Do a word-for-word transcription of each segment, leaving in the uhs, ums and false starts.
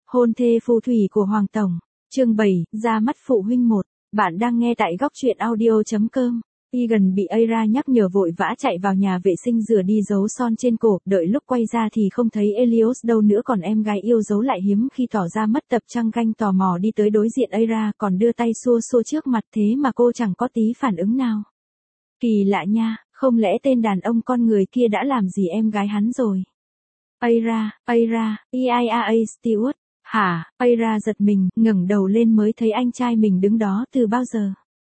Hôn thê phù thủy của Hoàng Tổng. Chương bảy, ra mắt phụ huynh một. Bạn đang nghe tại góc truyện audio chấm com. Egan bị Aira nhắc nhở vội vã chạy vào nhà vệ sinh rửa đi dấu son trên cổ, đợi lúc quay ra thì không thấy Elios đâu nữa, còn em gái yêu dấu lại hiếm khi tỏ ra mất tập trăng canh tò mò đi tới đối diện Aira, còn đưa tay xua xua trước mặt, thế mà cô chẳng có tí phản ứng nào. Kỳ lạ nha, không lẽ tên đàn ông con người kia đã làm gì em gái hắn rồi? Aira, Aira, e i a a Stewart. Hả? Aira giật mình, ngẩng đầu lên mới thấy anh trai mình đứng đó từ bao giờ.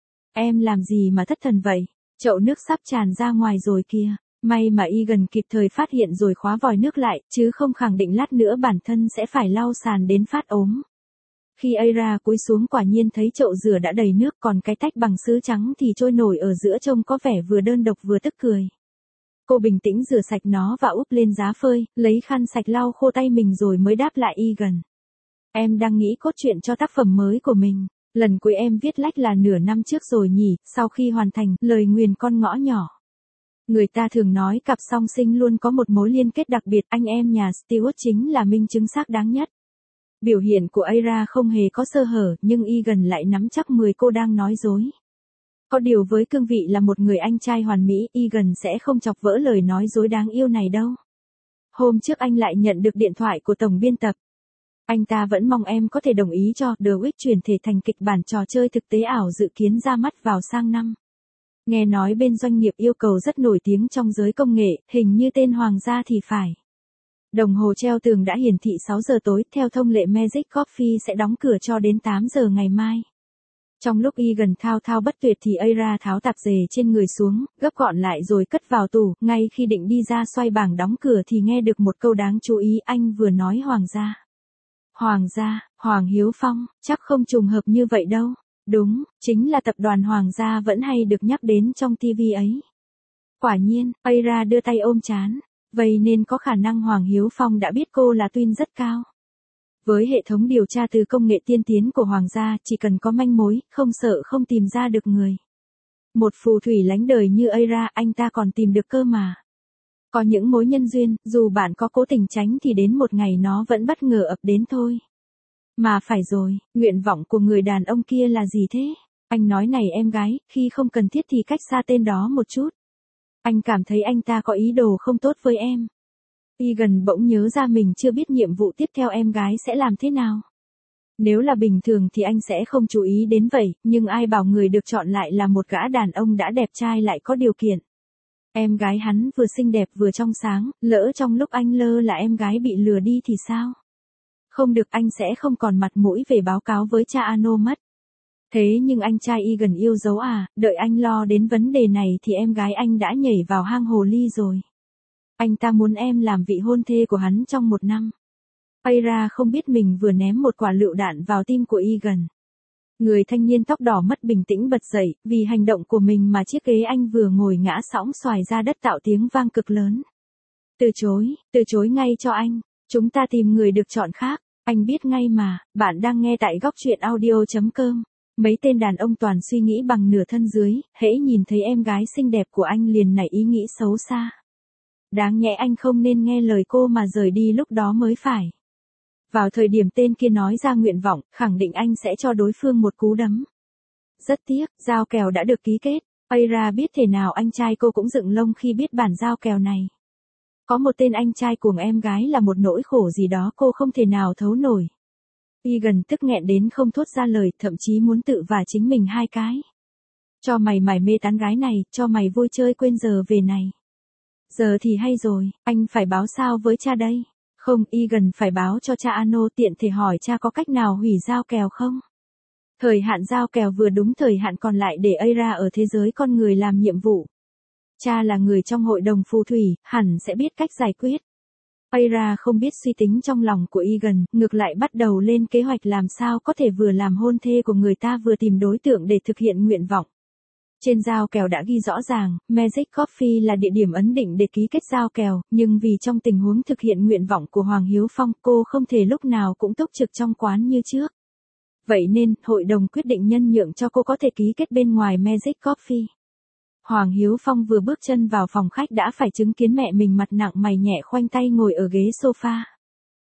Em làm gì mà thất thần vậy? Chậu nước sắp tràn ra ngoài rồi kìa. May mà Egan kịp thời phát hiện rồi khóa vòi nước lại, chứ không khẳng định lát nữa bản thân sẽ phải lau sàn đến phát ốm. Khi Aira cúi xuống quả nhiên thấy chậu rửa đã đầy nước, còn cái tách bằng sứ trắng thì trôi nổi ở giữa, trông có vẻ vừa đơn độc vừa tức cười. Cô bình tĩnh rửa sạch nó và úp lên giá phơi, lấy khăn sạch lau khô tay mình rồi mới đáp lại Egan. Em đang nghĩ cốt truyện cho tác phẩm mới của mình. Lần cuối em viết lách là nửa năm trước rồi nhỉ, sau khi hoàn thành Lời nguyền con ngõ nhỏ. Người ta thường nói cặp song sinh luôn có một mối liên kết đặc biệt, anh em nhà Stewart chính là minh chứng xác đáng nhất. Biểu hiện của Aira không hề có sơ hở, nhưng Egan lại nắm chắc mười cô đang nói dối. Có điều với cương vị là một người anh trai hoàn mỹ, Egan sẽ không chọc vỡ lời nói dối đáng yêu này đâu. Hôm trước anh lại nhận được điện thoại của tổng biên tập. Anh ta vẫn mong em có thể đồng ý cho The Witch chuyển thể thành kịch bản trò chơi thực tế ảo, dự kiến ra mắt vào sang năm. Nghe nói bên doanh nghiệp yêu cầu rất nổi tiếng trong giới công nghệ, hình như tên Hoàng gia thì phải. Đồng hồ treo tường đã hiển thị sáu giờ tối, theo thông lệ Magic Coffee sẽ đóng cửa cho đến tám giờ ngày mai. Trong lúc Egan thao thao bất tuyệt thì Aira tháo tạp dề trên người xuống, gấp gọn lại rồi cất vào tủ, ngay khi định đi ra xoay bảng đóng cửa thì nghe được một câu đáng chú ý, anh vừa nói Hoàng gia. Hoàng gia, Hoàng Hiếu Phong, chắc không trùng hợp như vậy đâu. Đúng, chính là tập đoàn Hoàng gia vẫn hay được nhắc đến trong ti vi ấy. Quả nhiên, Aira đưa tay ôm trán. Vậy nên có khả năng Hoàng Hiếu Phong đã biết cô là Twin rất cao. Với hệ thống điều tra từ công nghệ tiên tiến của Hoàng gia, chỉ cần có manh mối, không sợ không tìm ra được người. Một phù thủy lánh đời như Aira, anh ta còn tìm được cơ mà. Có những mối nhân duyên, dù bạn có cố tình tránh thì đến một ngày nó vẫn bất ngờ ập đến thôi. Mà phải rồi, nguyện vọng của người đàn ông kia là gì thế? Anh nói này em gái, khi không cần thiết thì cách xa tên đó một chút. Anh cảm thấy anh ta có ý đồ không tốt với em. Egan bỗng nhớ ra mình chưa biết nhiệm vụ tiếp theo em gái sẽ làm thế nào. Nếu là bình thường thì anh sẽ không chú ý đến vậy, nhưng ai bảo người được chọn lại là một gã đàn ông đã đẹp trai lại có điều kiện. Em gái hắn vừa xinh đẹp vừa trong sáng, lỡ trong lúc anh lơ là em gái bị lừa đi thì sao? Không được, anh sẽ không còn mặt mũi về báo cáo với cha Ano mất. Thế nhưng anh trai Egan yêu dấu à, đợi anh lo đến vấn đề này thì em gái anh đã nhảy vào hang hồ ly rồi. Anh ta muốn em làm vị hôn thê của hắn trong một năm. Aira không biết mình vừa ném một quả lựu đạn vào tim của Egan. Người thanh niên tóc đỏ mất bình tĩnh bật dậy, vì hành động của mình mà chiếc ghế anh vừa ngồi ngã sõng xoài ra đất tạo tiếng vang cực lớn. Từ chối, từ chối ngay cho anh, chúng ta tìm người được chọn khác, anh biết ngay mà. Bạn đang nghe tại góc truyện audio chấm com. Mấy tên đàn ông toàn suy nghĩ bằng nửa thân dưới, hễ nhìn thấy em gái xinh đẹp của anh liền nảy ý nghĩ xấu xa. Đáng nhẽ anh không nên nghe lời cô mà rời đi lúc đó mới phải. Vào thời điểm tên kia nói ra nguyện vọng, khẳng định anh sẽ cho đối phương một cú đấm. Rất tiếc, giao kèo đã được ký kết. Aira biết thế nào anh trai cô cũng dựng lông khi biết bản giao kèo này. Có một tên anh trai cuồng em gái là một nỗi khổ gì đó cô không thể nào thấu nổi. Egan tức nghẹn đến không thốt ra lời, thậm chí muốn tự vả chính mình hai cái. Cho mày mải mê tán gái này, cho mày vui chơi quên giờ về này. Giờ thì hay rồi, anh phải báo sao với cha đây? Không, Egan phải báo cho cha Ano, tiện thể hỏi cha có cách nào hủy giao kèo không? Thời hạn giao kèo vừa đúng thời hạn còn lại để Aira ở thế giới con người làm nhiệm vụ. Cha là người trong hội đồng phù thủy, hẳn sẽ biết cách giải quyết. Aira không biết suy tính trong lòng của Egan, ngược lại bắt đầu lên kế hoạch làm sao có thể vừa làm hôn thê của người ta vừa tìm đối tượng để thực hiện nguyện vọng. Trên giao kèo đã ghi rõ ràng, Magic Coffee là địa điểm ấn định để ký kết giao kèo, nhưng vì trong tình huống thực hiện nguyện vọng của Hoàng Hiếu Phong, cô không thể lúc nào cũng túc trực trong quán như trước. Vậy nên, hội đồng quyết định nhân nhượng cho cô có thể ký kết bên ngoài Magic Coffee. Hoàng Hiếu Phong vừa bước chân vào phòng khách đã phải chứng kiến mẹ mình mặt nặng mày nhẹ khoanh tay ngồi ở ghế sofa.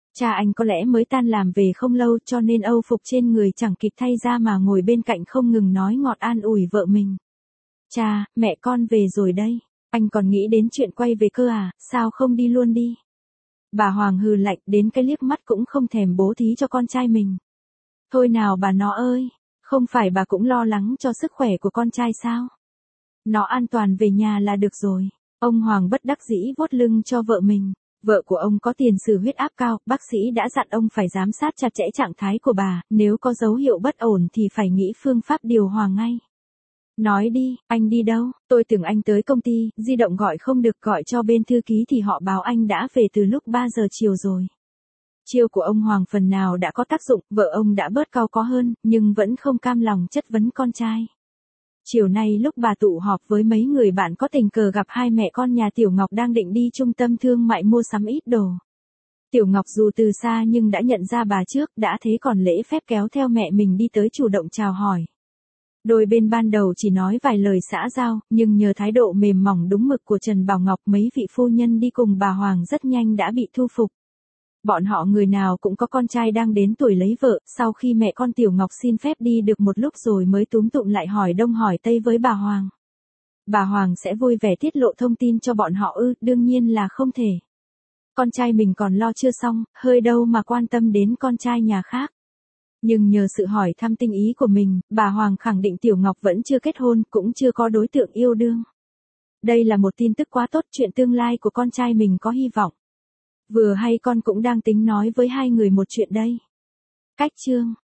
Cha anh có lẽ mới tan làm về không lâu cho nên âu phục trên người chẳng kịp thay ra mà ngồi bên cạnh không ngừng nói ngọt an ủi vợ mình. Cha, mẹ con về rồi đây. Anh còn nghĩ đến chuyện quay về cơ à, sao không đi luôn đi? Bà Hoàng hừ lạnh đến cái liếc mắt cũng không thèm bố thí cho con trai mình. Thôi nào bà nó ơi, không phải bà cũng lo lắng cho sức khỏe của con trai sao? Nó an toàn về nhà là được rồi. Ông Hoàng bất đắc dĩ vuốt lưng cho vợ mình. Vợ của ông có tiền sử huyết áp cao, bác sĩ đã dặn ông phải giám sát chặt chẽ trạng thái của bà, nếu có dấu hiệu bất ổn thì phải nghĩ phương pháp điều hòa ngay. Nói đi, anh đi đâu? Tôi tưởng anh tới công ty, di động gọi không được, gọi cho bên thư ký thì họ báo anh đã về từ lúc ba giờ chiều rồi. Chiêu của ông Hoàng phần nào đã có tác dụng, vợ ông đã bớt cau có hơn, nhưng vẫn không cam lòng chất vấn con trai. Chiều nay lúc bà tụ họp với mấy người bạn có tình cờ gặp hai mẹ con nhà Tiểu Ngọc đang định đi trung tâm thương mại mua sắm ít đồ. Tiểu Ngọc dù từ xa nhưng đã nhận ra bà trước, đã thế còn lễ phép kéo theo mẹ mình đi tới chủ động chào hỏi. Đôi bên ban đầu chỉ nói vài lời xã giao, nhưng nhờ thái độ mềm mỏng đúng mực của Trần Bảo Ngọc mấy vị phu nhân đi cùng bà Hoàng rất nhanh đã bị thu phục. Bọn họ người nào cũng có con trai đang đến tuổi lấy vợ, sau khi mẹ con Tiểu Ngọc xin phép đi được một lúc rồi mới túm tụm lại hỏi đông hỏi tây với bà Hoàng. Bà Hoàng sẽ vui vẻ tiết lộ thông tin cho bọn họ ư, đương nhiên là không thể. Con trai mình còn lo chưa xong, hơi đâu mà quan tâm đến con trai nhà khác. Nhưng nhờ sự hỏi thăm tinh ý của mình, bà Hoàng khẳng định Tiểu Ngọc vẫn chưa kết hôn, cũng chưa có đối tượng yêu đương. Đây là một tin tức quá tốt, chuyện tương lai của con trai mình có hy vọng. Vừa hay con cũng đang tính nói với hai người một chuyện đây. Cách chương